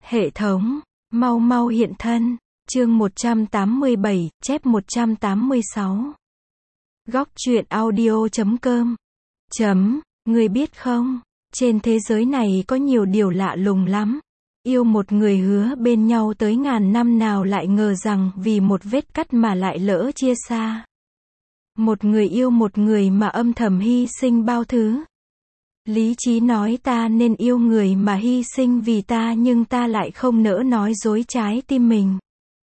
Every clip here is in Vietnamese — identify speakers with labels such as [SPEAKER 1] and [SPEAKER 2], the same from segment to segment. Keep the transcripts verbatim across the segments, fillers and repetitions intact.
[SPEAKER 1] Hệ thống, mau mau hiện thân. Chương một trăm tám mươi bảy, chép một trăm tám mươi sáu. Góc truyện audio chấm com. Chấm, ngươi biết không, trên thế giới này có nhiều điều lạ lùng lắm. Yêu một người hứa bên nhau tới ngàn năm, nào lại ngờ rằng vì một vết cắt mà lại lỡ chia xa. Một người yêu một người mà âm thầm hy sinh bao thứ. Lý trí nói ta nên yêu người mà hy sinh vì ta, nhưng ta lại không nỡ nói dối trái tim mình.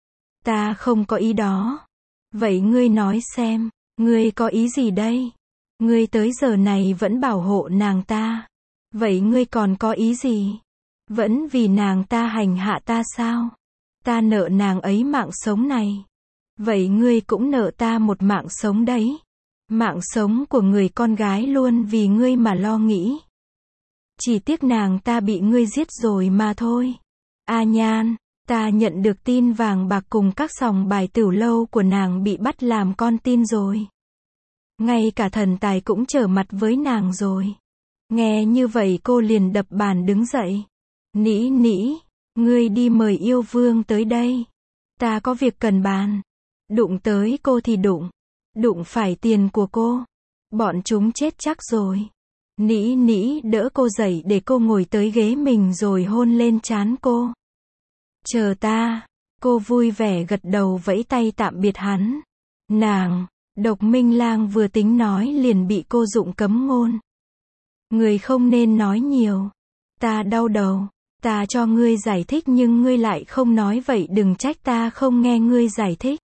[SPEAKER 1] Ta không có ý đó. Vậy ngươi nói xem, ngươi có ý gì đây? Ngươi tới giờ này vẫn bảo hộ nàng ta. Vậy ngươi còn có ý gì? Vẫn vì nàng ta hành hạ ta sao? Ta nợ nàng ấy mạng sống này. Vậy ngươi cũng nợ ta một mạng sống đấy. Mạng sống của người con gái luôn vì ngươi mà lo nghĩ. Chỉ tiếc nàng ta bị ngươi giết rồi mà thôi. A Nhan, ta nhận được tin vàng bạc cùng các sòng bài tửu lâu của nàng bị bắt làm con tin rồi. Ngay cả thần tài cũng trở mặt với nàng rồi. Nghe như vậy cô liền đập bàn đứng dậy. Nĩ nĩ, ngươi đi mời yêu vương tới đây. Ta có việc cần bàn. Đụng tới cô thì đụng. Đụng phải tiền của cô. Bọn chúng chết chắc rồi. Nĩ nĩ đỡ cô dậy để cô ngồi tới ghế mình rồi hôn lên trán cô. Chờ ta. Cô vui vẻ gật đầu vẫy tay tạm biệt hắn. Nàng, Độc Minh Lang vừa tính nói liền bị cô dụng cấm ngôn. Người không nên nói nhiều. Ta đau đầu. Ta cho ngươi giải thích nhưng ngươi lại không nói, vậy đừng trách ta không nghe ngươi giải thích.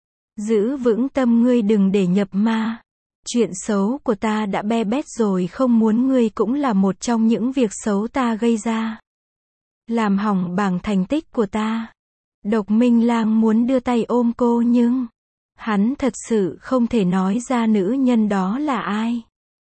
[SPEAKER 1] Giữ vững tâm ngươi đừng để nhập ma. Chuyện xấu của ta đã be bét rồi, không muốn ngươi cũng là một trong những việc xấu ta gây ra. Làm hỏng bảng thành tích của ta. Độc Minh Lang muốn đưa tay ôm cô nhưng hắn thật sự không thể nói ra nữ nhân đó là ai.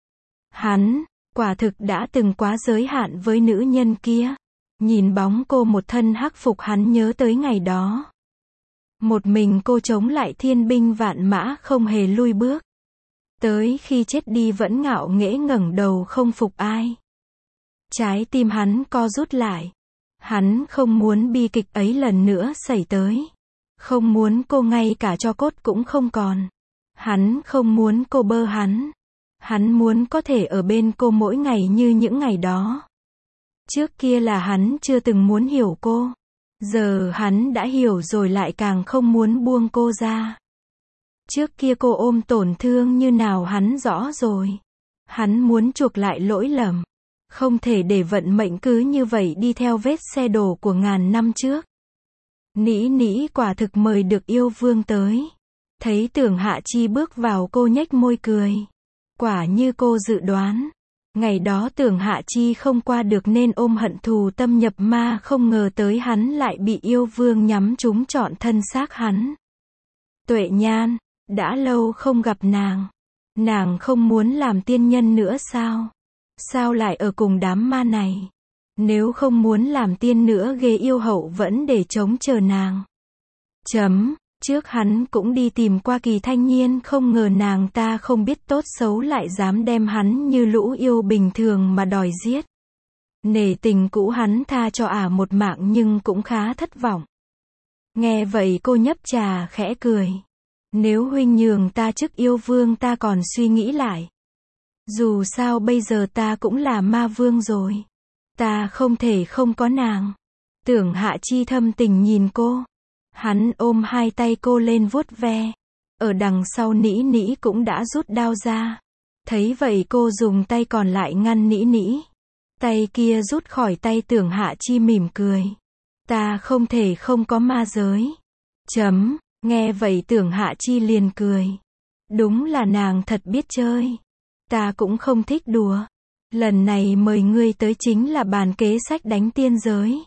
[SPEAKER 1] Hắn, quả thực đã từng quá giới hạn với nữ nhân kia. Nhìn bóng cô một thân hắc phục, hắn nhớ tới ngày đó. Một mình cô chống lại thiên binh vạn mã không hề lui bước. Tới khi chết đi vẫn ngạo nghễ ngẩng đầu không phục ai. Trái tim hắn co rút lại. Hắn không muốn bi kịch ấy lần nữa xảy tới. Không muốn cô ngay cả tro cốt cũng không còn. Hắn không muốn cô bơ hắn. Hắn muốn có thể ở bên cô mỗi ngày như những ngày đó. Trước kia là hắn chưa từng muốn hiểu cô. Giờ hắn đã hiểu rồi lại càng không muốn buông cô ra. Trước kia cô ôm tổn thương như nào hắn rõ rồi. Hắn muốn chuộc lại lỗi lầm. Không thể để vận mệnh cứ như vậy đi theo vết xe đổ của ngàn năm trước. Nĩ nĩ quả thực mời được yêu vương tới. Thấy Tưởng Hạ Chi bước vào, cô nhếch môi cười. Quả như cô dự đoán. Ngày đó Tưởng Hạ Chi không qua được nên ôm hận thù tâm nhập ma, không ngờ tới hắn lại bị yêu vương nhắm trúng trọn thân xác hắn. Tuệ Nhan, đã lâu không gặp nàng. Nàng không muốn làm tiên nhân nữa sao? Sao lại ở cùng đám ma này? Nếu không muốn làm tiên nữa, ghê yêu hậu vẫn để trống chờ nàng. Chấm, trước hắn cũng đi tìm qua Kỳ Thanh Nhiên, không ngờ nàng ta không biết tốt xấu lại dám đem hắn như lũ yêu bình thường mà đòi giết. Nể tình cũ hắn tha cho ả một mạng nhưng cũng khá thất vọng. Nghe vậy cô nhấp trà khẽ cười. Nếu huynh nhường ta chức yêu vương ta còn suy nghĩ lại. Dù sao bây giờ ta cũng là ma vương rồi. Ta không thể không có nàng. Tưởng Hạ Chi thâm tình nhìn cô. Hắn ôm hai tay cô lên vuốt ve. Ở đằng sau Nĩ nĩ cũng đã rút đao ra. Thấy vậy cô dùng tay còn lại ngăn Nĩ nĩ. Tay kia rút khỏi tay Tưởng Hạ Chi mỉm cười. Ta không thể không có ma giới. Chấm, nghe vậy Tưởng Hạ Chi liền cười. Đúng là nàng thật biết chơi. Ta cũng không thích đùa. Lần này mời ngươi tới chính là bàn kế sách đánh tiên giới.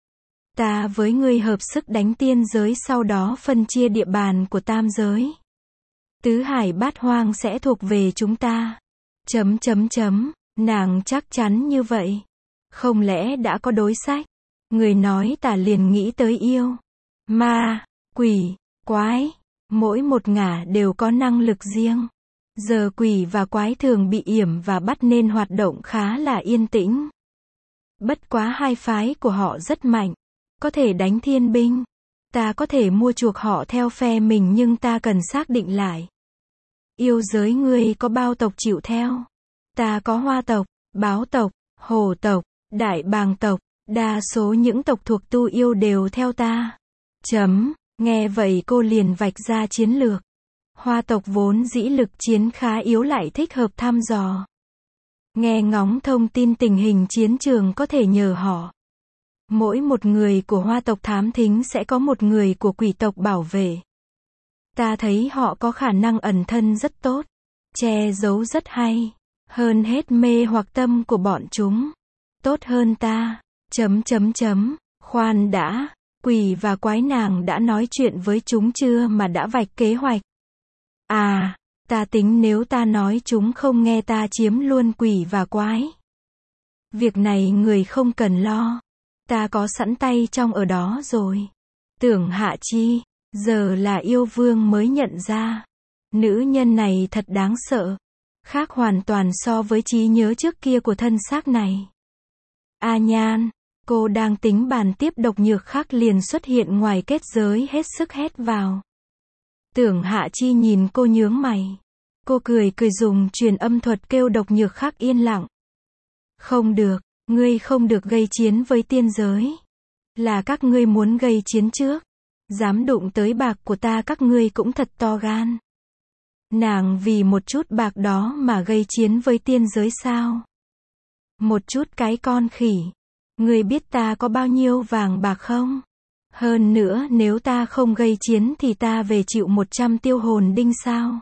[SPEAKER 1] Ta với ngươi hợp sức đánh tiên giới, sau đó phân chia địa bàn của tam giới. Tứ hải bát hoang sẽ thuộc về chúng ta. Chấm chấm chấm, nàng chắc chắn như vậy. Không lẽ đã có đối sách? Người nói ta liền nghĩ tới yêu, ma, quỷ, quái. Mỗi một ngả đều có năng lực riêng. Giờ quỷ và quái thường bị yểm và bắt nên hoạt động khá là yên tĩnh. Bất quá hai phái của họ rất mạnh. có thể đánh thiên binh. Ta có thể mua chuộc họ theo phe mình nhưng ta cần xác định lại. Yêu giới ngươi có bao tộc chịu theo? Ta có Hoa tộc, Báo tộc, Hổ tộc, Đại Bàng tộc, đa số những tộc thuộc Tu Yêu đều theo ta. Chấm, nghe vậy cô liền vạch ra chiến lược. Hoa tộc vốn dĩ lực chiến khá yếu lại thích hợp thăm dò. Nghe ngóng thông tin tình hình chiến trường có thể nhờ họ. Mỗi một người của Hoa tộc thám thính sẽ có một người của Quỷ tộc bảo vệ. Ta thấy họ có khả năng ẩn thân rất tốt, che giấu rất hay, hơn hết mê hoặc tâm của bọn chúng. Tốt hơn ta. Chấm chấm chấm, khoan đã, quỷ và quái nàng đã nói chuyện với chúng chưa mà đã vạch kế hoạch? À, ta tính nếu ta nói chúng không nghe ta chiếm luôn quỷ và quái. Việc này người không cần lo. Ta có sẵn tay trong ở đó rồi. Tưởng Hạ Chi, giờ là yêu vương mới nhận ra. Nữ nhân này thật đáng sợ. Khác hoàn toàn so với trí nhớ trước kia của thân xác này. A Nhan, cô đang tính bàn tiếp độc nhược khắc liền xuất hiện ngoài kết giới hết sức hét vào. Tưởng Hạ Chi nhìn cô nhướng mày. Cô cười cười dùng truyền âm thuật kêu độc nhược khắc yên lặng. Không được, ngươi không được gây chiến với tiên giới. Là các ngươi muốn gây chiến trước. Dám đụng tới bạc của ta các ngươi cũng thật to gan. Nàng vì một chút bạc đó mà gây chiến với tiên giới sao? Một chút cái con khỉ. Ngươi biết ta có bao nhiêu vàng bạc không? Hơn nữa nếu ta không gây chiến thì ta về chịu một trăm tiêu hồn đinh sao?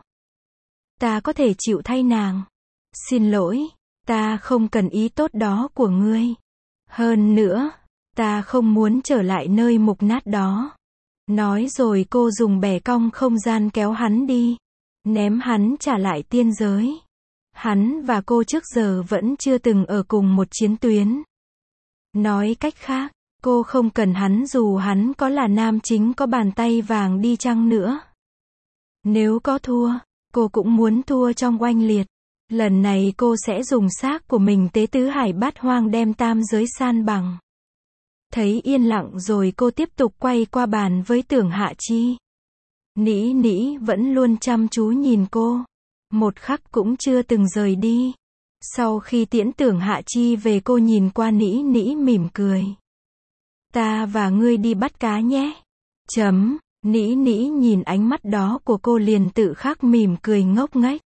[SPEAKER 1] Ta có thể chịu thay nàng. Xin lỗi, ta không cần ý tốt đó của ngươi. Hơn nữa, ta không muốn trở lại nơi mục nát đó. Nói rồi cô dùng bẻ cong không gian kéo hắn đi. Ném hắn trả lại tiên giới. Hắn và cô trước giờ vẫn chưa từng ở cùng một chiến tuyến. Nói cách khác, cô không cần hắn dù hắn có là nam chính có bàn tay vàng đi chăng nữa. Nếu có thua, cô cũng muốn thua trong oanh liệt. Lần này cô sẽ dùng xác của mình tế tứ hải bát hoang đem tam giới san bằng. Thấy yên lặng rồi cô tiếp tục quay qua bàn với Tưởng Hạ Chi. Nĩ nĩ vẫn luôn chăm chú nhìn cô. Một khắc cũng chưa từng rời đi. Sau khi tiễn Tưởng Hạ Chi về cô nhìn qua nĩ nĩ mỉm cười. Ta và ngươi đi bắt cá nhé. Chấm, nĩ nĩ nhìn ánh mắt đó của cô liền tự khắc mỉm cười ngốc nghếch.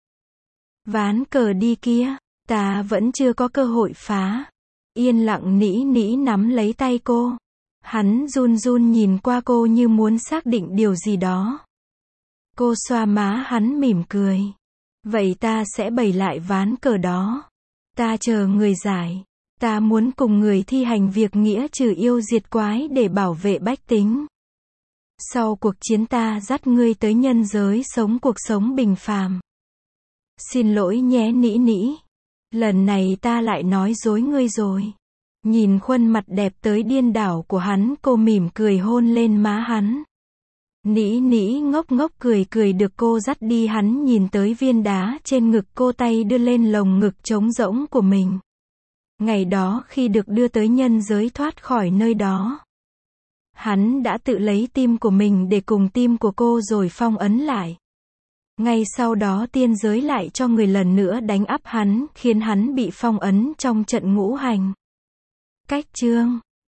[SPEAKER 1] Ván cờ đi kia, ta vẫn chưa có cơ hội phá. Yên lặng nĩ nĩ nắm lấy tay cô. Hắn run run nhìn qua cô như muốn xác định điều gì đó. Cô xoa má hắn mỉm cười. Vậy ta sẽ bày lại ván cờ đó. Ta chờ người giải. Ta muốn cùng người thi hành việc nghĩa trừ yêu diệt quái để bảo vệ bách tính. Sau cuộc chiến ta dắt ngươi tới nhân giới sống cuộc sống bình phàm. Xin lỗi nhé nĩ nĩ. Lần này ta lại nói dối ngươi rồi. Nhìn khuôn mặt đẹp tới điên đảo của hắn cô mỉm cười hôn lên má hắn. Nĩ nĩ ngốc ngốc cười cười được cô dắt đi hắn nhìn tới viên đá trên ngực cô tay đưa lên lồng ngực trống rỗng của mình. Ngày đó khi được đưa tới nhân giới thoát khỏi nơi đó. Hắn đã tự lấy tim của mình để cùng tim của cô rồi phong ấn lại. Ngay sau đó tiên giới lại cho người lần nữa đánh áp hắn khiến hắn bị phong ấn trong trận ngũ hành. Cách chương